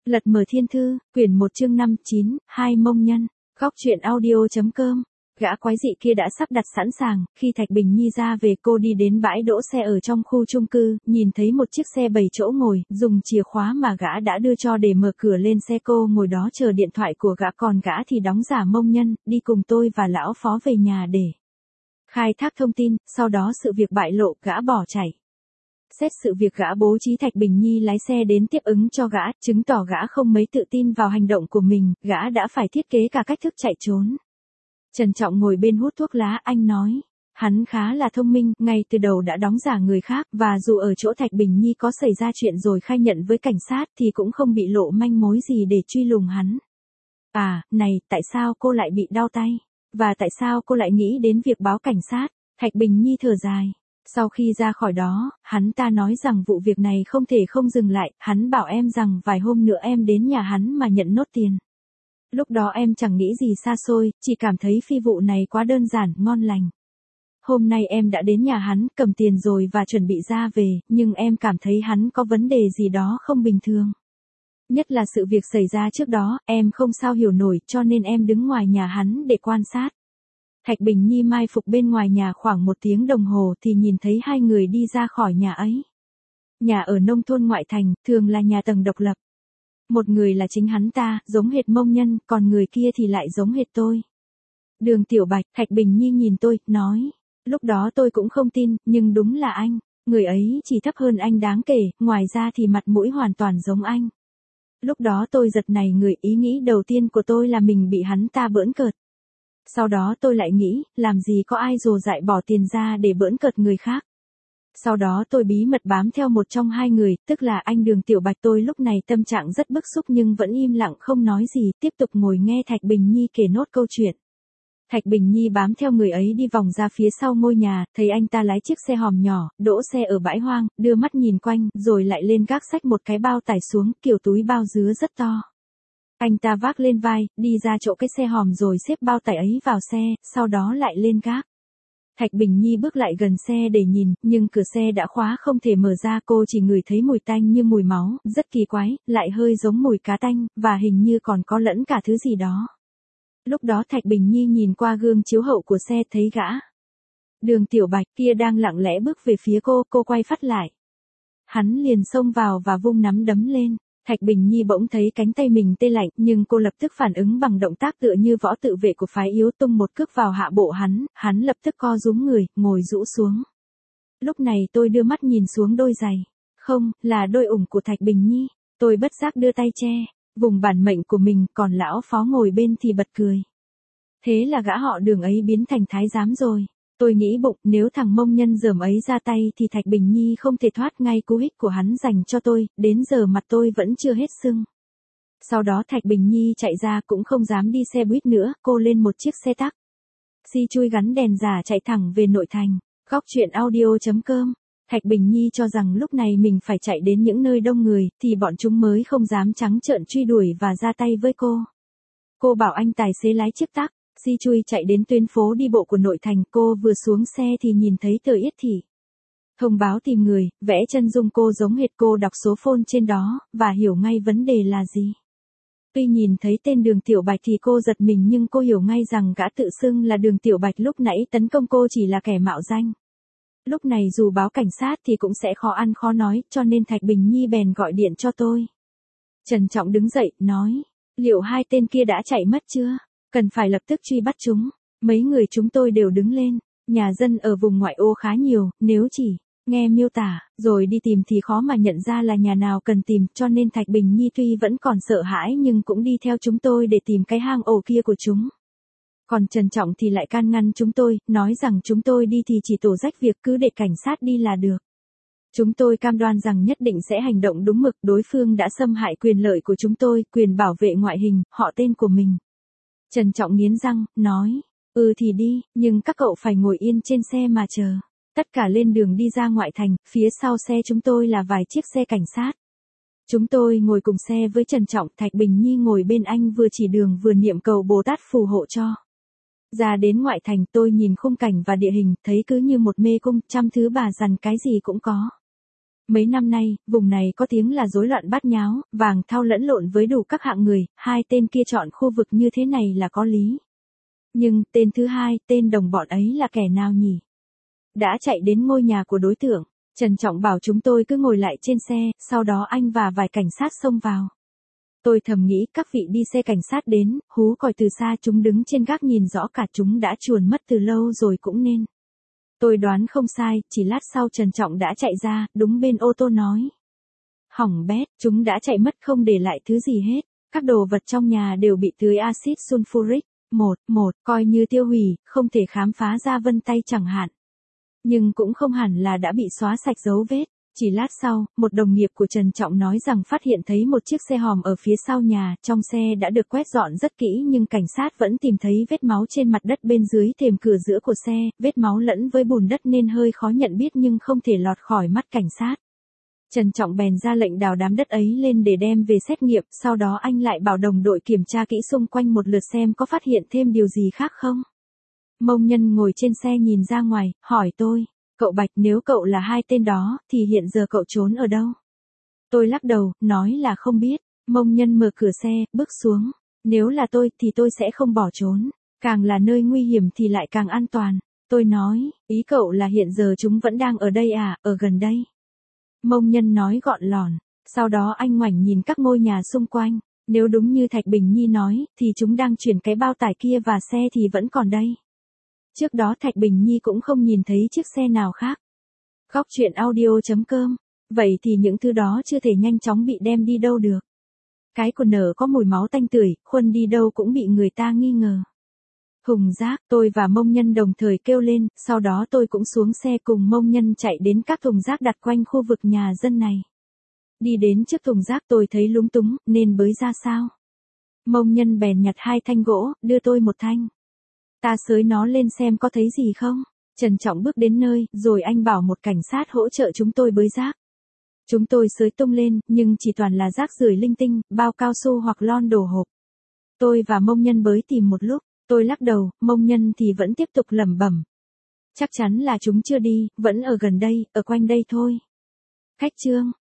Lật mở thiên thư, quyển 1 chương 59, hai mông nhân, góc truyện audio.com. Gã quái dị kia đã sắp đặt sẵn sàng, khi Thạch Bình Nhi ra về cô đi đến bãi đỗ xe ở trong khu chung cư, nhìn thấy một chiếc xe 7 chỗ ngồi, dùng chìa khóa mà gã đã đưa cho để mở cửa lên xe, cô ngồi đó chờ điện thoại của gã, còn gã thì đóng giả mông nhân, đi cùng tôi và lão phó về nhà để khai thác thông tin, sau đó sự việc bại lộ, gã bỏ chạy. Xét sự việc, gã bố trí Thạch Bình Nhi lái xe đến tiếp ứng cho gã, chứng tỏ gã không mấy tự tin vào hành động của mình, gã đã phải thiết kế cả cách thức chạy trốn. Trần Trọng ngồi bên hút thuốc lá, anh nói. Hắn khá là thông minh, ngay từ đầu đã đóng giả người khác, và dù ở chỗ Thạch Bình Nhi có xảy ra chuyện rồi khai nhận với cảnh sát thì cũng không bị lộ manh mối gì để truy lùng hắn. À, này, tại sao cô lại bị đau tay? Và tại sao cô lại nghĩ đến việc báo cảnh sát? Thạch Bình Nhi thở dài. Sau khi ra khỏi đó, hắn ta nói rằng vụ việc này không thể không dừng lại, hắn bảo em rằng vài hôm nữa em đến nhà hắn mà nhận nốt tiền. Lúc đó em chẳng nghĩ gì xa xôi, chỉ cảm thấy phi vụ này quá đơn giản, ngon lành. Hôm nay em đã đến nhà hắn, cầm tiền rồi và chuẩn bị ra về, nhưng em cảm thấy hắn có vấn đề gì đó không bình thường. Nhất là sự việc xảy ra trước đó, em không sao hiểu nổi, cho nên em đứng ngoài nhà hắn để quan sát. Thạch Bình Nhi mai phục bên ngoài nhà khoảng 1 tiếng đồng hồ thì nhìn thấy hai người đi ra khỏi nhà ấy. Nhà ở nông thôn ngoại thành, thường là nhà tầng độc lập. Một người là chính hắn ta, giống hệt mông nhân, còn người kia thì lại giống hệt tôi. Đường Tiểu Bạch, Thạch Bình Nhi nhìn tôi, nói. Lúc đó tôi cũng không tin, nhưng đúng là anh. Người ấy chỉ thấp hơn anh đáng kể, ngoài ra thì mặt mũi hoàn toàn giống anh. Lúc đó tôi giật nảy người, ý nghĩ đầu tiên của tôi là mình bị hắn ta bỡn cợt. Sau đó tôi lại nghĩ, làm gì có ai dồ dại bỏ tiền ra để bỡn cợt người khác. Sau đó tôi bí mật bám theo một trong hai người, tức là anh Đường Tiểu Bạch. Tôi lúc này tâm trạng rất bức xúc nhưng vẫn im lặng không nói gì, tiếp tục ngồi nghe Thạch Bình Nhi kể nốt câu chuyện. Thạch Bình Nhi bám theo người ấy đi vòng ra phía sau ngôi nhà, thấy anh ta lái chiếc xe hòm nhỏ, đỗ xe ở bãi hoang, đưa mắt nhìn quanh, rồi lại lên gác xách một cái bao tải xuống, kiểu túi bao dứa rất to. Anh ta vác lên vai, đi ra chỗ cái xe hòm rồi xếp bao tải ấy vào xe, sau đó lại lên gác. Thạch Bình Nhi bước lại gần xe để nhìn, nhưng cửa xe đã khóa không thể mở ra, cô chỉ ngửi thấy mùi tanh như mùi máu, rất kỳ quái, lại hơi giống mùi cá tanh, và hình như còn có lẫn cả thứ gì đó. Lúc đó Thạch Bình Nhi nhìn qua gương chiếu hậu của xe thấy gã Đường Tiểu Bạch kia đang lặng lẽ bước về phía cô quay phát lại. Hắn liền xông vào và vung nắm đấm lên. Thạch Bình Nhi bỗng thấy cánh tay mình tê lạnh, nhưng cô lập tức phản ứng bằng động tác tựa như võ tự vệ của phái yếu, tung một cước vào hạ bộ hắn lập tức co rúm người, ngồi rũ xuống. Lúc này tôi đưa mắt nhìn xuống đôi giày. Không, là đôi ủng của Thạch Bình Nhi. Tôi bất giác đưa tay che vùng bản mệnh của mình, còn lão phó ngồi bên thì bật cười. Thế là gã họ Đường ấy biến thành thái giám rồi. Tôi nghĩ bụng, nếu thằng mông nhân dởm ấy ra tay thì Thạch Bình Nhi không thể thoát ngay cú hích của hắn dành cho tôi, đến giờ mặt tôi vẫn chưa hết sưng. Sau đó Thạch Bình Nhi chạy ra, cũng không dám đi xe buýt nữa, cô lên một chiếc xe taxi chui gắn đèn giả chạy thẳng về nội thành. Góc truyện audio.com. Thạch Bình Nhi cho rằng lúc này mình phải chạy đến những nơi đông người, thì bọn chúng mới không dám trắng trợn truy đuổi và ra tay với cô. Cô bảo anh tài xế lái chiếc taxi chui chạy đến tuyến phố đi bộ của nội thành. Cô vừa xuống xe thì nhìn thấy tờ yết thị thông báo tìm người, vẽ chân dung cô giống hệt. Cô đọc số phone trên đó, và hiểu ngay vấn đề là gì. Tuy nhìn thấy tên Đường Tiểu Bạch thì cô giật mình, nhưng cô hiểu ngay rằng gã tự xưng là Đường Tiểu Bạch lúc nãy tấn công cô chỉ là kẻ mạo danh. Lúc này dù báo cảnh sát thì cũng sẽ khó ăn khó nói, cho nên Thạch Bình Nhi bèn gọi điện cho tôi. Trần Trọng đứng dậy, nói, liệu hai tên kia đã chạy mất chưa? Cần phải lập tức truy bắt chúng. Mấy người chúng tôi đều đứng lên. Nhà dân ở vùng ngoại ô khá nhiều, nếu chỉ nghe miêu tả, rồi đi tìm thì khó mà nhận ra là nhà nào cần tìm, cho nên Thạch Bình Nhi tuy vẫn còn sợ hãi nhưng cũng đi theo chúng tôi để tìm cái hang ổ kia của chúng. Còn Trần Trọng thì lại can ngăn chúng tôi, nói rằng chúng tôi đi thì chỉ tổ rách việc, cứ để cảnh sát đi là được. Chúng tôi cam đoan rằng nhất định sẽ hành động đúng mực, đối phương đã xâm hại quyền lợi của chúng tôi, quyền bảo vệ ngoại hình, họ tên của mình. Trần Trọng nghiến răng, nói, thì đi, nhưng các cậu phải ngồi yên trên xe mà chờ. Tất cả lên đường đi ra ngoại thành, phía sau xe chúng tôi là vài chiếc xe cảnh sát. Chúng tôi ngồi cùng xe với Trần Trọng, Thạch Bình Nhi ngồi bên anh vừa chỉ đường vừa niệm cầu Bồ Tát phù hộ cho. Ra đến ngoại thành tôi nhìn khung cảnh và địa hình, thấy cứ như một mê cung, trăm thứ bà dằn cái gì cũng có. Mấy năm nay, vùng này có tiếng là rối loạn bát nháo, vàng thau lẫn lộn với đủ các hạng người, hai tên kia chọn khu vực như thế này là có lý. Nhưng, tên thứ hai, tên đồng bọn ấy là kẻ nào nhỉ? Đã chạy đến ngôi nhà của đối tượng, Trần Trọng bảo chúng tôi cứ ngồi lại trên xe, sau đó anh và vài cảnh sát xông vào. Tôi thầm nghĩ các vị đi xe cảnh sát đến, hú còi từ xa chúng đứng trên gác nhìn rõ cả chúng đã chuồn mất từ lâu rồi cũng nên. Tôi đoán không sai, chỉ lát sau Trần Trọng đã chạy ra, đúng bên ô tô nói. Hỏng bét, chúng đã chạy mất không để lại thứ gì hết. Các đồ vật trong nhà đều bị tưới axit sulfuric. Coi như tiêu hủy, không thể khám phá ra vân tay chẳng hạn. Nhưng cũng không hẳn là đã bị xóa sạch dấu vết. Chỉ lát sau, một đồng nghiệp của Trần Trọng nói rằng phát hiện thấy một chiếc xe hòm ở phía sau nhà, trong xe đã được quét dọn rất kỹ nhưng cảnh sát vẫn tìm thấy vết máu trên mặt đất bên dưới thềm cửa giữa của xe, vết máu lẫn với bùn đất nên hơi khó nhận biết nhưng không thể lọt khỏi mắt cảnh sát. Trần Trọng bèn ra lệnh đào đám đất ấy lên để đem về xét nghiệm, sau đó anh lại bảo đồng đội kiểm tra kỹ xung quanh một lượt xem có phát hiện thêm điều gì khác không. Mông Nhân ngồi trên xe nhìn ra ngoài, hỏi tôi. Cậu Bạch, nếu cậu là hai tên đó, thì hiện giờ cậu trốn ở đâu? Tôi lắc đầu, nói là không biết. Mông Nhân mở cửa xe, bước xuống. Nếu là tôi, thì tôi sẽ không bỏ trốn. Càng là nơi nguy hiểm thì lại càng an toàn. Tôi nói, ý cậu là hiện giờ chúng vẫn đang ở đây à, ở gần đây. Mông Nhân nói gọn lỏn. Sau đó anh ngoảnh nhìn các ngôi nhà xung quanh. Nếu đúng như Thạch Bình Nhi nói, thì chúng đang chuyển cái bao tải kia và xe thì vẫn còn đây. Trước đó Thạch Bình Nhi cũng không nhìn thấy chiếc xe nào khác. Góc truyện audio.com. Vậy thì những thứ đó chưa thể nhanh chóng bị đem đi đâu được. Cái của nở có mùi máu tanh tưởi, Khuân đi đâu cũng bị người ta nghi ngờ. Thùng rác, tôi và Mông Nhân đồng thời kêu lên, sau đó tôi cũng xuống xe cùng Mông Nhân chạy đến các thùng rác đặt quanh khu vực nhà dân này. Đi đến trước thùng rác tôi thấy lúng túng, nên bới ra sao. Mông Nhân bèn nhặt hai thanh gỗ, đưa tôi một thanh. Ta xới nó lên xem có thấy gì không. Trần Trọng bước đến nơi, rồi anh bảo một cảnh sát hỗ trợ chúng tôi bới rác. Chúng tôi xới tung lên, nhưng chỉ toàn là rác rưởi linh tinh, bao cao su hoặc lon đồ hộp. Tôi và Mông Nhân bới tìm một lúc, tôi lắc đầu, Mông Nhân thì vẫn tiếp tục lẩm bẩm. Chắc chắn là chúng chưa đi, vẫn ở gần đây, ở quanh đây thôi. Khách trương.